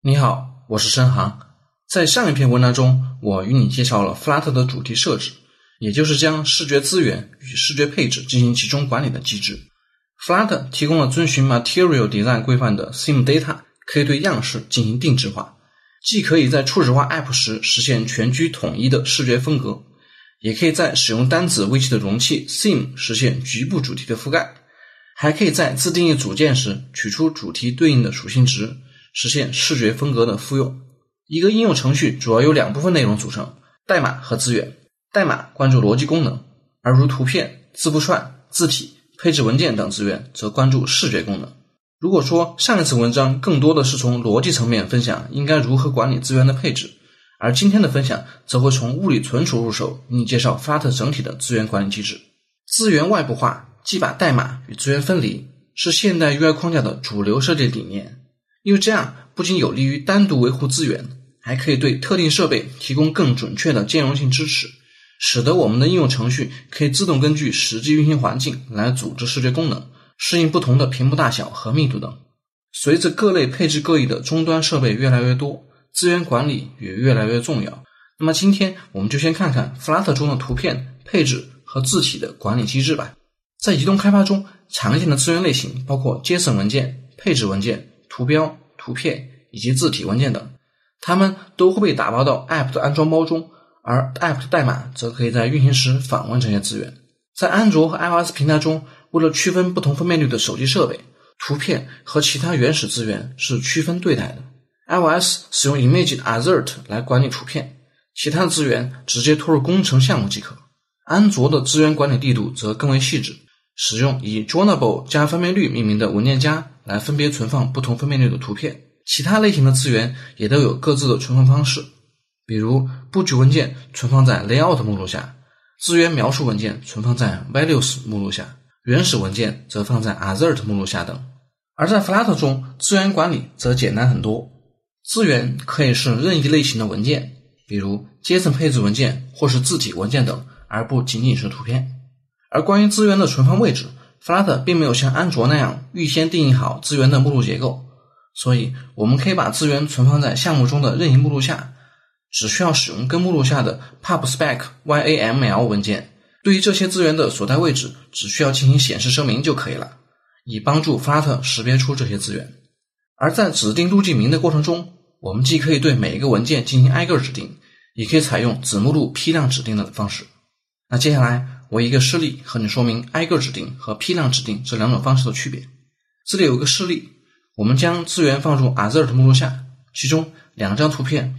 你好，我是申航。在上一篇文章中，我与你介绍了 Flutter 的主题设置，也就是将视觉资源与视觉配置进行集中管理的机制。Flutter 提供了遵循 Material Design 规范的 Theme Data， 可以对样式进行定制化，既可以在初始化 App 时实现全局统一的视觉风格，也可以在使用单子位器的容器 Theme 实现局部主题的覆盖，还可以在自定义组件时取出主题对应的属性值，实现视觉风格的复用。一个应用程序主要由两部分内容组成，代码和资源。代码关注逻辑功能，而如图片、字符串、字体、配置文件等资源则关注视觉功能。如果说上一次文章更多的是从逻辑层面分享应该如何管理资源的配置，而今天的分享则会从物理存储入手，与你介绍 Flutter 整体的资源管理机制。资源外部化，即把代码与资源分离，是现代 UI 框架的主流设计理念。因为这样不仅有利于单独维护资源，还可以对特定设备提供更准确的兼容性支持，使得我们的应用程序可以自动根据实际运行环境来组织视觉功能，适应不同的屏幕大小和密度等。随着各类配置各异的终端设备越来越多，资源管理也越来越重要。那么今天我们就先看看 Flutter 中的图片、配置和字体的管理机制吧。在移动开发中，常见的资源类型包括 JSON 文件、配置文件、图标、图片以及字体文件等，它们都会被打包到 App 的安装包中，而 App 的代码则可以在运行时访问这些资源。在安卓和 iOS 平台中，为了区分不同分辨率的手机设备，图片和其他原始资源是区分对待的。iOS 使用 ImageAssert 来管理图片，其他资源直接拖入工程项目即可。安卓的资源管理力度则更为细致，使用以 Journable 加分辨率命名的文件夹来分别存放不同分辨率的图片。其他类型的资源也都有各自的存放方式，比如布局文件存放在 Layout 目录下，资源描述文件存放在 Values 目录下，原始文件则放在 Assert 目录下等。而在 Flutter 中，资源管理则简单很多，资源可以是任意类型的文件，比如 JSON 配置文件或是字体文件等，而不仅仅是图片。而关于资源的存放位置， Flutter 并没有像安卓那样预先定义好资源的目录结构，所以我们可以把资源存放在项目中的任意目录下，只需要使用根目录下的 pubspec YAML 文件，对于这些资源的所在位置只需要进行显示声明就可以了，以帮助 Flutter 识别出这些资源。而在指定路径名的过程中，我们既可以对每一个文件进行挨个指定，也可以采用子目录批量指定的方式。那接下来我以一个示例和你说明挨个指定和批量指定这两种方式的区别。这里有一个示例，我们将资源放入 Assert 目录下，其中两张图片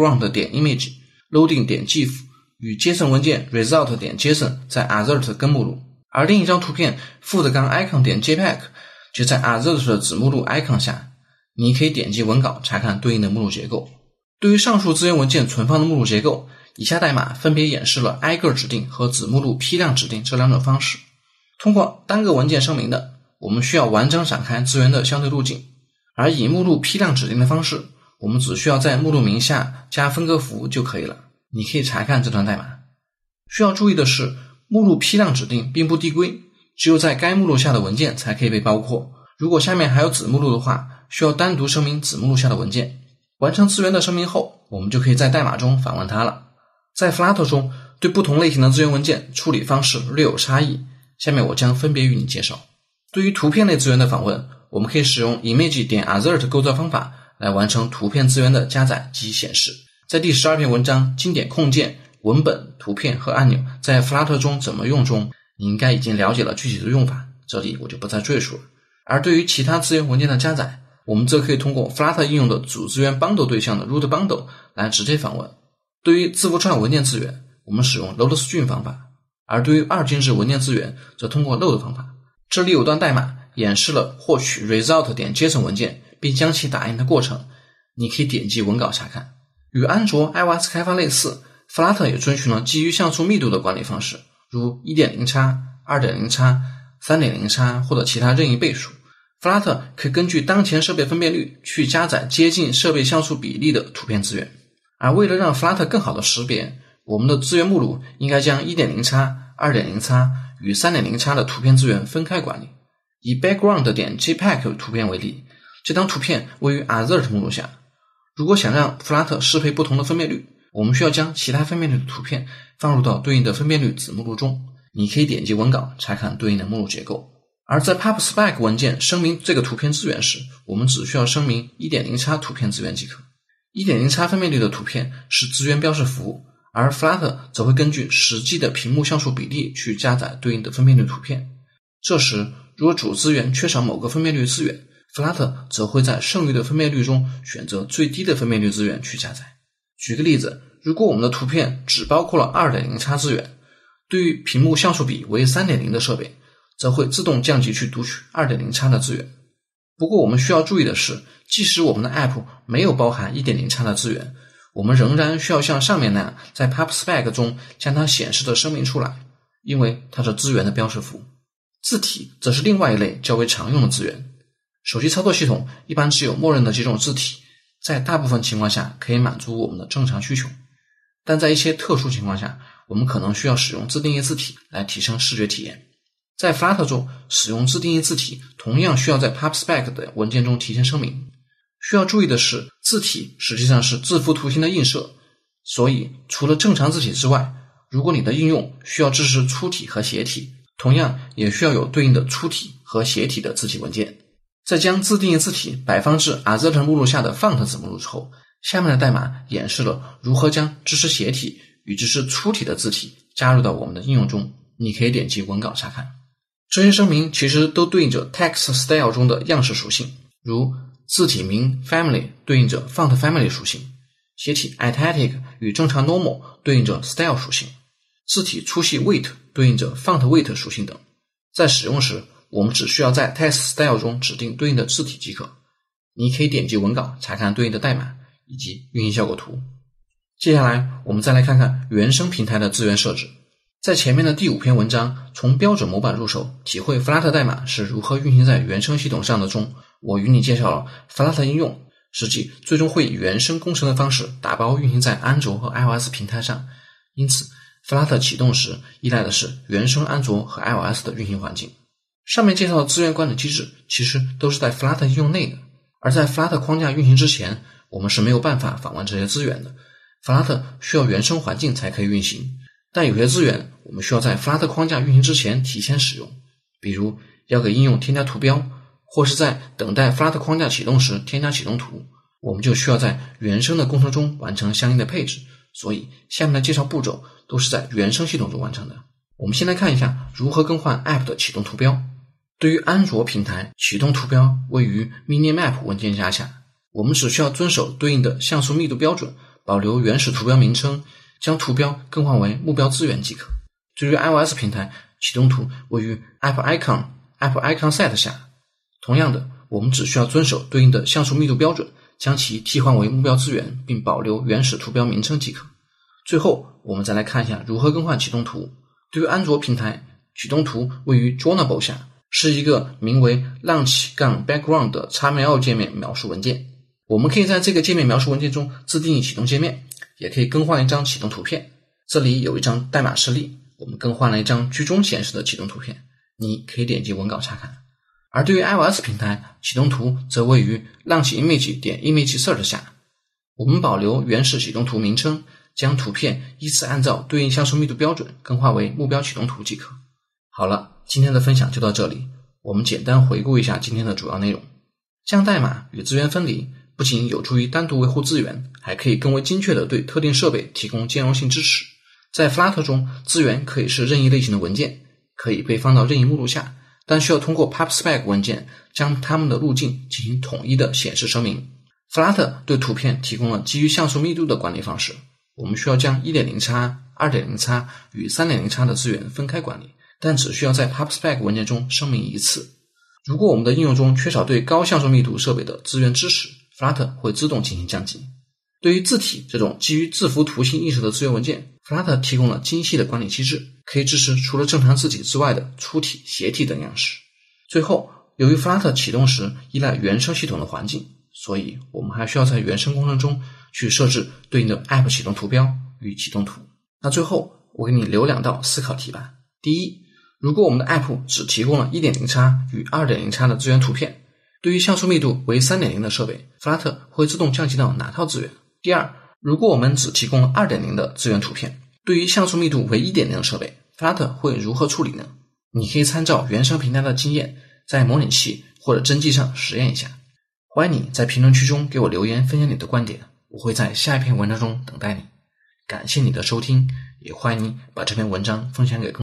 background.image、loading.gif 与 JSON 文件 result.json 在 Assert 根目录，而另一张图片 food-icon.jpg 就在 Assert 的子目录 icon 下。你可以点击文稿查看对应的目录结构。对于上述资源文件存放的目录结构，以下代码分别演示了挨个指定和子目录批量指定这两种方式。通过单个文件声明的，我们需要完整展开资源的相对路径，而以目录批量指定的方式，我们只需要在目录名下加分割符就可以了。你可以查看这段代码。需要注意的是，目录批量指定并不递归，只有在该目录下的文件才可以被包括。如果下面还有子目录的话，需要单独声明子目录下的文件。完成资源的声明后，我们就可以在代码中访问它了。在 Flutter 中，对不同类型的资源文件处理方式略有差异，下面我将分别与你介绍。对于图片类资源的访问，我们可以使用 image.assert 构造方法来完成图片资源的加载及显示。在第12篇文章经典控件、文本、图片和按钮在 Flutter 中怎么用中，你应该已经了解了具体的用法，这里我就不再赘述了。而对于其他资源文件的加载，我们则可以通过 Flutter 应用的主资源 bundle 对象的 root bundle 来直接访问。对于字符串文件资源，我们使用 loadstream 方法，而对于二进制文件资源则通过 load 方法。这里有段代码演示了获取 result.json 文件并将其打印的过程，你可以点击文稿查看。与安卓 iOS 开发类似， Flutter 也遵循了基于像素密度的管理方式，如 1.0x、2.0x、3.0x 或者其他任意倍数。Flutter 可以根据当前设备分辨率去加载接近设备像素比例的图片资源。而为了让 Flutter 更好的识别，我们的资源目录应该将 1.0x、2.0x 与 3.0x 的图片资源分开管理。以 background.jpg 图片为例，这张图片位于 Assert 目录下。 如果想让 Flutter 适配不同的分辨率，我们需要将其他分辨率的图片放入到对应的分辨率子目录中。你可以点击文稿查看对应的目录结构。而在 PubSpec 文件声明这个图片资源时，我们只需要声明 1.0x 图片资源即可。1.0x 分辨率的图片是资源标识符，而 Flutter 则会根据实际的屏幕像素比例去加载对应的分辨率图片。这时，如果主资源缺少某个分辨率资源， Flutter 则会在剩余的分辨率中选择最低的分辨率资源去加载。举个例子，如果我们的图片只包括了 2.0x 资源，对于屏幕像素比为 3.0 的设备，则会自动降级去读取 2.0x 的资源。不过我们需要注意的是，即使我们的 App 没有包含 1.0x 的资源，我们仍然需要像上面那样在 PubSpec 中将它显示的声明出来，因为它是资源的标识符。字体则是另外一类较为常用的资源。手机操作系统一般只有默认的几种字体，在大部分情况下可以满足我们的正常需求，但在一些特殊情况下，我们可能需要使用自定义字体来提升视觉体验。在 Flutter 中使用自定义字体同样需要在 PubSpec 的文件中提前声明。需要注意的是，字体实际上是字符图形的映射，所以除了正常字体之外，如果你的应用需要支持粗体和斜体，同样也需要有对应的粗体和斜体的字体文件。在将自定义字体摆放至 Assert 目录下的 Font 子目录之后，下面的代码演示了如何将支持斜体与支持粗体的字体加入到我们的应用中，你可以点击文稿查看。这些声明其实都对应着 Text Style 中的样式属性，如字体名 Family 对应着 Font Family 属性，斜体 Italic 与正常 Normal 对应着 Style 属性，字体粗细 Weight 对应着 Font Weight 属性等。在使用时，我们只需要在 Text Style 中指定对应的字体即可。你可以点击文稿查看对应的代码以及运行效果图。接下来我们再来看看原生平台的资源设置。在前面的第5篇文章从标准模板入手，体会 Flutter 代码是如何运行在原生系统上的中，我与你介绍了 Flutter 应用实际最终会以原生工程的方式打包运行在安卓和 iOS 平台上，因此 Flutter 启动时依赖的是原生安卓和 iOS 的运行环境。上面介绍的资源管理机制其实都是在 Flutter 应用内的，而在 Flutter 框架运行之前，我们是没有办法访问这些资源的。Flutter 需要原生环境才可以运行，但有些资源我们需要在 Flutter 框架运行之前提前使用，比如要给应用添加图标，或是在等待 Flutter 框架启动时添加启动图，我们就需要在原生的工程中完成相应的配置，所以下面的介绍步骤都是在原生系统中完成的。我们先来看一下如何更换 App 的启动图标。对于安卓平台，启动图标位于 Minimap 文件夹下，我们只需要遵守对应的像素密度标准，保留原始图标名称，将图标更换为目标资源即可。至于 iOS 平台，启动图位于 App Icon Set 下，同样的，我们只需要遵守对应的像素密度标准，将其替换为目标资源，并保留原始图标名称即可。最后，我们再来看一下如何更换启动图。对于安卓平台，启动图位于 Journable 下，是一个名为 Launch-Background 的 XML 界面描述文件。我们可以在这个界面描述文件中自定义启动界面，也可以更换一张启动图片。这里有一张代码示例，我们更换了一张居中显示的启动图片，你可以点击文稿查看。而对于 iOS 平台，启动图则位于 LaunchImage.ImageSert 下，我们保留原始启动图名称，将图片依次按照对应像素密度标准更换为目标启动图即可。好了，今天的分享就到这里，我们简单回顾一下今天的主要内容。将代码与资源分离不仅有助于单独维护资源，还可以更为精确地对特定设备提供兼容性支持。在 Flutter 中，资源可以是任意类型的文件，可以被放到任意目录下，但需要通过 PubSpec 文件将它们的路径进行统一的显示声明。Flutter 对图片提供了基于像素密度的管理方式，我们需要将 1.0x、2.0x 与 3.0x 的资源分开管理，但只需要在 PubSpec 文件中声明一次。如果我们的应用中缺少对高像素密度设备的资源支持， Flutter 会自动进行降级。对于字体这种基于字符图形映射的资源文件， Flutter 提供了精细的管理机制，可以支持除了正常字体之外的粗体、斜体等样式。最后，由于 Flutter 启动时依赖原生系统的环境，所以我们还需要在原生工程中去设置对应的 App 启动图标与启动图。那最后我给你留2道思考题吧。第一，如果我们的 App 只提供了 1.0x 与 2.0x 的资源图片， 对于像素密度为 3.0 的设备 ，Flutter 会自动降级到哪套资源？第二，如果我们只提供 2.0 的资源图片，对于像素密度为 1.0 的设备 ，Flutter 会如何处理呢？你可以参照原生平台的经验，在模拟器或者真机上实验一下。欢迎你在评论区中给我留言分享你的观点，我会在下一篇文章中等待你。感谢你的收听，也欢迎你把这篇文章分享给更多人。